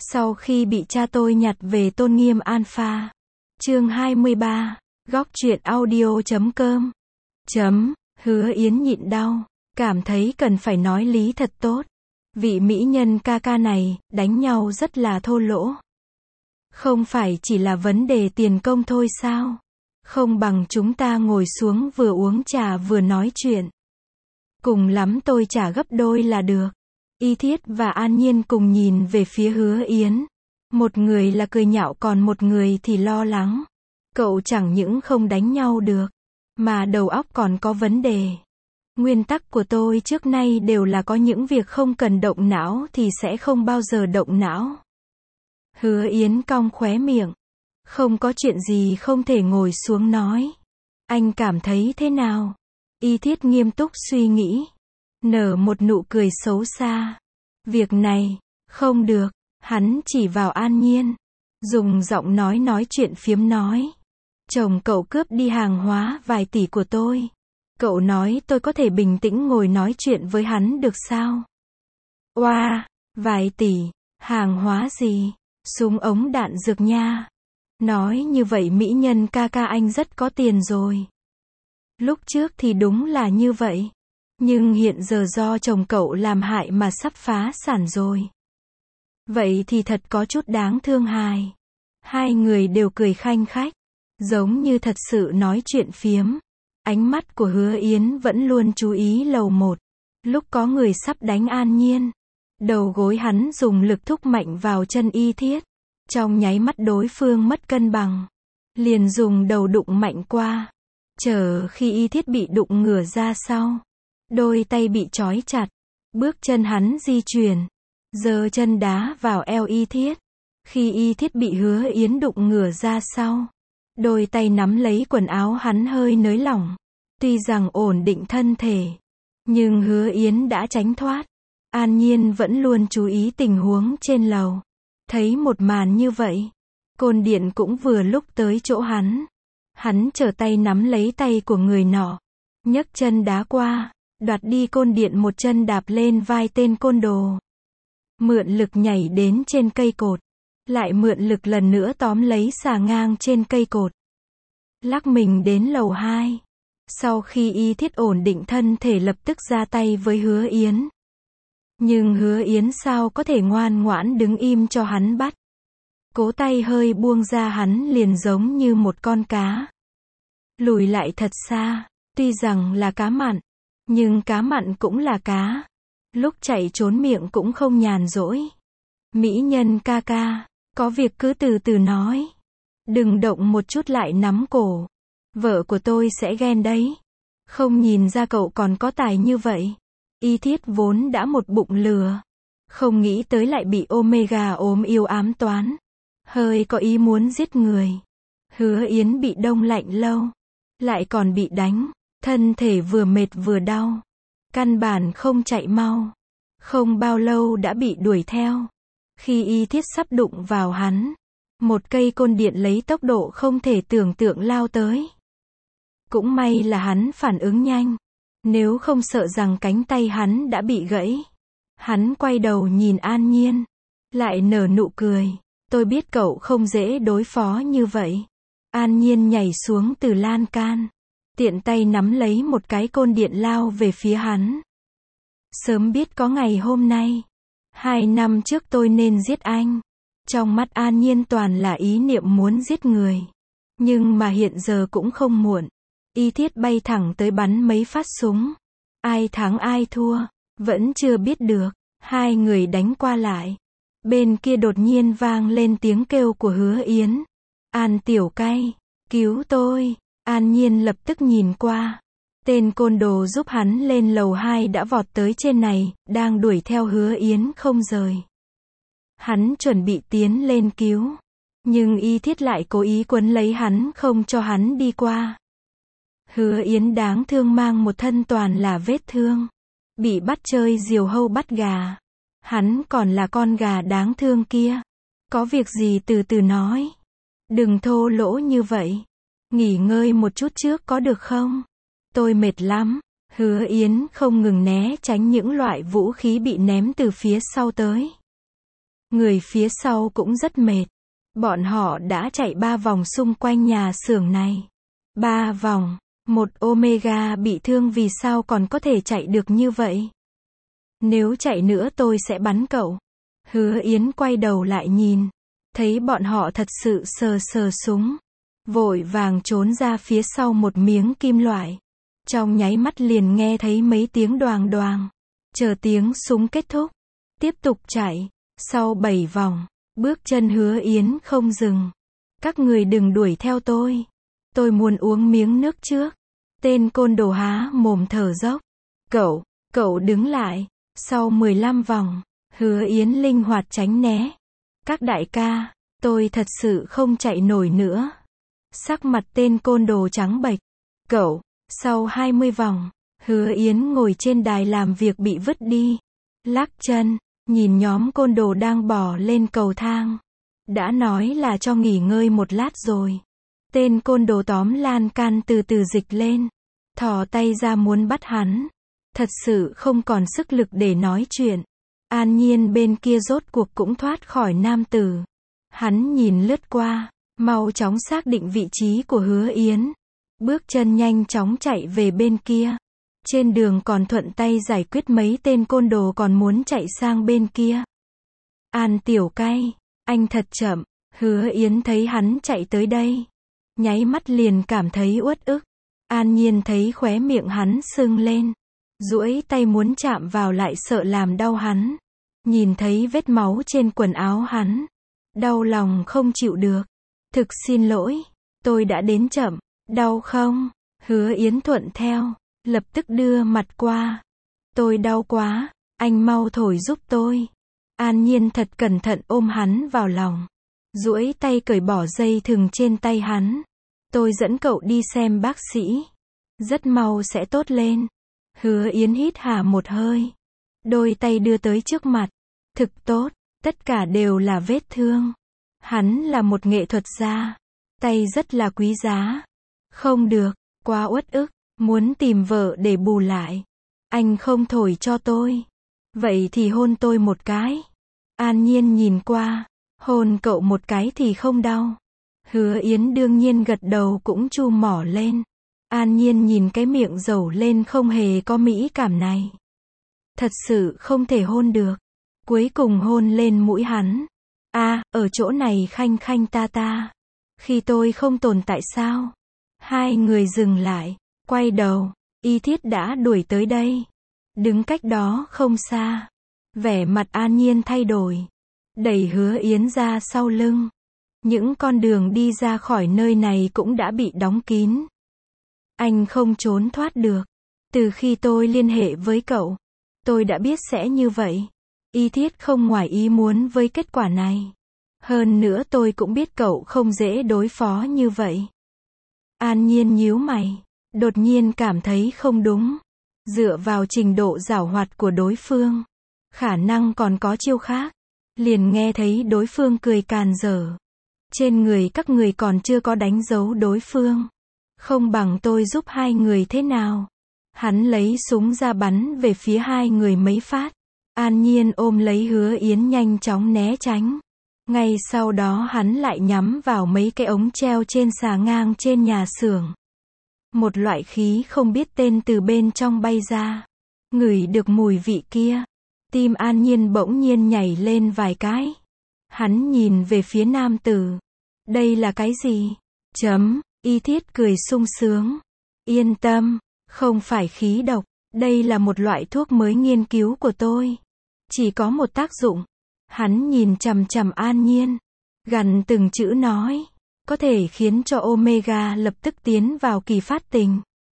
Sau khi bị cha tôi nhặt về tôn nghiêm alpha. Chương 23. Góc truyện audio.com. Hứa Yến nhịn đau, cảm thấy cần phải nói lý thật tốt. Vị mỹ nhân ca ca này, đánh nhau rất là thô lỗ. Không phải chỉ là vấn đề tiền công thôi sao? Không bằng chúng ta ngồi xuống vừa uống trà vừa nói chuyện. Cùng lắm tôi trả gấp đôi là được. Y Thiết và An Nhiên cùng nhìn về phía Hứa Yến. Một người là cười nhạo còn một người thì lo lắng. Cậu chẳng những không đánh nhau được, mà đầu óc còn có vấn đề. Nguyên tắc của tôi trước nay đều là có những việc không cần động não thì sẽ không bao giờ động não. Hứa Yến cong khóe miệng. Không có chuyện gì không thể ngồi xuống nói. Anh cảm thấy thế nào? Y Thiết nghiêm túc suy nghĩ. Nở một nụ cười xấu xa. Việc này, không được. Hắn chỉ vào An Nhiên. Dùng giọng nói chuyện phiếm nói. Chồng cậu cướp đi hàng hóa vài tỷ của tôi. Cậu nói tôi có thể bình tĩnh ngồi nói chuyện với hắn được sao? Oa, vài tỷ, hàng hóa gì? Súng ống đạn dược nha. Nói như vậy mỹ nhân ca ca anh rất có tiền rồi. Lúc trước thì đúng là như vậy. Nhưng hiện giờ do chồng cậu làm hại mà sắp phá sản rồi. Vậy thì thật có chút đáng thương hài. Hai người đều cười khanh khách. Giống như thật sự nói chuyện phiếm. Ánh mắt của Hứa Yến vẫn luôn chú ý lầu một. Lúc có người sắp đánh An Nhiên. Đầu gối hắn dùng lực thúc mạnh vào chân Y Thiết. Trong nháy mắt đối phương mất cân bằng. Liền dùng đầu đụng mạnh qua. Chờ khi Y Thiết bị đụng ngửa ra sau. Đôi tay bị trói chặt. Bước chân hắn di chuyển. Giơ chân đá vào eo Y Thiết. Khi Y Thiết bị Hứa Yến đụng ngửa ra sau. Đôi tay nắm lấy quần áo hắn hơi nới lỏng. Tuy rằng ổn định thân thể. Nhưng Hứa Yến đã tránh thoát. An Nhiên vẫn luôn chú ý tình huống trên lầu. Thấy một màn như vậy. Côn điện cũng vừa lúc tới chỗ hắn. Hắn trở tay nắm lấy tay của người nọ. Nhấc chân đá qua. Đoạt đi côn điện một chân đạp lên vai tên côn đồ. Mượn lực nhảy đến trên cây cột. Lại mượn lực lần nữa tóm lấy xà ngang trên cây cột. Lắc mình đến lầu 2. Sau khi Y Thiết ổn định thân thể lập tức ra tay với Hứa Yến. Nhưng Hứa Yến sao có thể ngoan ngoãn đứng im cho hắn bắt. Cố tay hơi buông ra hắn liền giống như một con cá. Lùi lại thật xa. Tuy rằng là cá mặn. Nhưng cá mặn cũng là cá. Lúc chạy trốn miệng cũng không nhàn rỗi. Mỹ nhân ca ca. Có việc cứ từ từ nói. Đừng động một chút lại nắm cổ. Vợ của tôi sẽ ghen đấy. Không nhìn ra cậu còn có tài như vậy. Y Thiết vốn đã một bụng lừa. Không nghĩ tới lại bị Omega ốm yêu ám toán. Hơi có ý muốn giết người. Hứa Yến bị đông lạnh lâu. Lại còn bị đánh. Thân thể vừa mệt vừa đau. Căn bản không chạy mau. Không bao lâu đã bị đuổi theo. Khi Y Thiết sắp đụng vào hắn. Một cây côn điện lấy tốc độ không thể tưởng tượng lao tới. Cũng may là hắn phản ứng nhanh. Nếu không sợ rằng cánh tay hắn đã bị gãy. Hắn quay đầu nhìn An Nhiên. Lại nở nụ cười. Tôi biết cậu không dễ đối phó như vậy. An Nhiên nhảy xuống từ lan can. Tiện tay nắm lấy một cái côn điện lao về phía hắn. Sớm biết có ngày hôm nay. 2 năm trước tôi nên giết anh. Trong mắt An Nhiên toàn là ý niệm muốn giết người. Nhưng mà hiện giờ cũng không muộn. Y Thiết bay thẳng tới bắn mấy phát súng. Ai thắng ai thua, vẫn chưa biết được. Hai người đánh qua lại. Bên kia đột nhiên vang lên tiếng kêu của Hứa Yến. An tiểu cay, cứu tôi. An Nhiên lập tức nhìn qua. Tên côn đồ giúp hắn lên lầu 2 đã vọt tới trên này, đang đuổi theo Hứa Yến không rời. Hắn chuẩn bị tiến lên cứu. Nhưng Y Thiết lại cố ý quấn lấy hắn không cho hắn đi qua. Hứa Yến đáng thương mang một thân toàn là vết thương. Bị bắt chơi diều hâu bắt gà. Hắn còn là con gà đáng thương kia. Có việc gì từ từ nói. Đừng thô lỗ như vậy. Nghỉ ngơi một chút trước có được không? Tôi mệt lắm. Hứa Yến không ngừng né tránh những loại vũ khí bị ném từ phía sau tới. Người phía sau cũng rất mệt. Bọn họ đã chạy 3 vòng xung quanh nhà xưởng này. 3 vòng. Một Omega bị thương vì sao còn có thể chạy được như vậy? Nếu chạy nữa tôi sẽ bắn cậu. Hứa Yến quay đầu lại nhìn. Thấy bọn họ thật sự sờ súng. Vội vàng trốn ra phía sau một miếng kim loại. Trong nháy mắt liền nghe thấy mấy tiếng đoàng đoàng. Chờ tiếng súng kết thúc. Tiếp tục chạy. Sau 7 vòng. Bước chân Hứa Yến không dừng. Các người đừng đuổi theo tôi. Tôi muốn uống miếng nước trước. Tên côn đồ há mồm thở dốc. Cậu đứng lại. Sau 15 vòng. Hứa Yến linh hoạt tránh né. Các đại ca, tôi thật sự không chạy nổi nữa. Sắc mặt tên côn đồ trắng bệch. Sau 20 vòng. Hứa Yến ngồi trên đài làm việc bị vứt đi. Lắc chân. Nhìn nhóm côn đồ đang bò lên cầu thang. Đã nói là cho nghỉ ngơi một lát rồi. Tên côn đồ tóm lan can từ từ dịch lên. Thò tay ra muốn bắt hắn. Thật sự không còn sức lực để nói chuyện. An Nhiên bên kia rốt cuộc cũng thoát khỏi nam tử. Hắn nhìn lướt qua. Mau chóng xác định vị trí của Hứa Yến. Bước chân nhanh chóng chạy về bên kia. Trên đường còn thuận tay giải quyết mấy tên côn đồ còn muốn chạy sang bên kia. An Tiểu Cay, anh thật chậm. Hứa Yến thấy hắn chạy tới đây. Nháy mắt liền cảm thấy uất ức. An Nhiên thấy khóe miệng hắn sưng lên. Duỗi tay muốn chạm vào lại sợ làm đau hắn. Nhìn thấy vết máu trên quần áo hắn. Đau lòng không chịu được. Thực xin lỗi. Tôi đã đến chậm. Đau không? Hứa Yến thuận theo. Lập tức đưa mặt qua. Tôi đau quá. Anh mau thổi giúp tôi. An Nhiên thật cẩn thận ôm hắn vào lòng. Duỗi tay cởi bỏ dây thừng trên tay hắn. Tôi dẫn cậu đi xem bác sĩ. Rất mau sẽ tốt lên. Hứa Yến hít hà một hơi. Đôi tay đưa tới trước mặt. Thực tốt. Tất cả đều là vết thương. Hắn là một nghệ thuật gia. Tay rất là quý giá. Không được. Quá uất ức. Muốn tìm vợ để bù lại. Anh không thổi cho tôi. Vậy thì hôn tôi một cái. An Nhiên nhìn qua. Hôn cậu một cái thì không đau. Hứa Yến đương nhiên gật đầu cũng chu mỏ lên. An Nhiên nhìn cái miệng dầu lên không hề có mỹ cảm này. Thật sự không thể hôn được. Cuối cùng hôn lên mũi hắn. Ở chỗ này khanh khanh ta ta. Khi tôi không tồn tại sao? Hai người dừng lại. Quay đầu. Y Thiết đã đuổi tới đây. Đứng cách đó không xa. Vẻ mặt An Nhiên thay đổi. Đẩy Hứa Yến ra sau lưng. Những con đường đi ra khỏi nơi này cũng đã bị đóng kín. Anh không trốn thoát được. Từ khi tôi liên hệ với cậu, tôi đã biết sẽ như vậy. Y Thiết không ngoài ý muốn với kết quả này. Hơn nữa tôi cũng biết cậu không dễ đối phó như vậy. An Nhiên nhíu mày. Đột nhiên cảm thấy không đúng. Dựa vào trình độ giảo hoạt của đối phương, khả năng còn có chiêu khác. Liền nghe thấy đối phương cười càn dở. Trên người các người còn chưa có đánh dấu đối phương. Không bằng tôi giúp hai người thế nào? Hắn lấy súng ra bắn về phía hai người mấy phát. An Nhiên ôm lấy Hứa Yến nhanh chóng né tránh. Ngay sau đó hắn lại nhắm vào mấy cái ống treo trên xà ngang trên nhà xưởng. Một loại khí không biết tên từ bên trong bay ra. Ngửi được mùi vị kia. Tim An Nhiên bỗng nhiên nhảy lên vài cái. Hắn nhìn về phía nam tử. Đây là cái gì? Y Thiết cười sung sướng. Yên tâm, không phải khí độc. Đây là một loại thuốc mới nghiên cứu của tôi. Chỉ có một tác dụng. Hắn nhìn chằm chằm An Nhiên. Gằn từng chữ nói. Có thể khiến cho Omega lập tức tiến vào kỳ phát tình.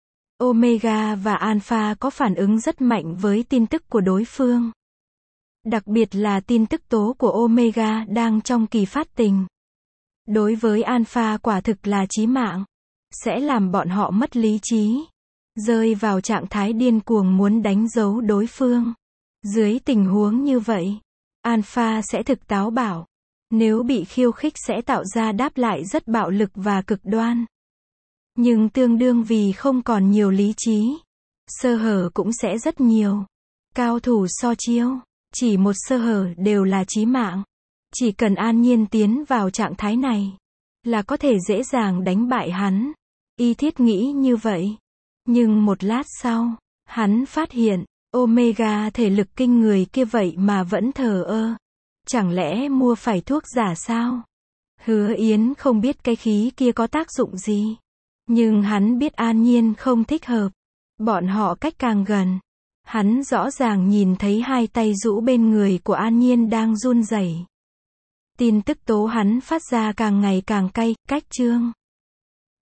Omega và Alpha có phản ứng rất mạnh với tin tức của đối phương. Đặc biệt là tin tức tố của Omega đang trong kỳ phát tình. Đối với Alpha quả thực là chí mạng. Sẽ làm bọn họ mất lý trí. Rơi vào trạng thái điên cuồng muốn đánh dấu đối phương. Dưới tình huống như vậy, Alpha sẽ thực táo bạo. Nếu bị khiêu khích sẽ tạo ra đáp lại rất bạo lực và cực đoan. Nhưng tương đương vì không còn nhiều lý trí. Sơ hở cũng sẽ rất nhiều. Cao thủ so chiêu. Chỉ một sơ hở đều là chí mạng. Chỉ cần An Nhiên tiến vào trạng thái này, là có thể dễ dàng đánh bại hắn. Y Thiết nghĩ như vậy. Nhưng một lát sau, hắn phát hiện, Omega thể lực kinh người kia vậy mà vẫn thờ ơ. Chẳng lẽ mua phải thuốc giả sao? Hứa Yến không biết cái khí kia có tác dụng gì. Nhưng hắn biết An Nhiên không thích hợp. Bọn họ cách càng gần. Hắn rõ ràng nhìn thấy hai tay rũ bên người của An Nhiên đang run rẩy. Tin tức tố hắn phát ra càng ngày càng cay, cách chương.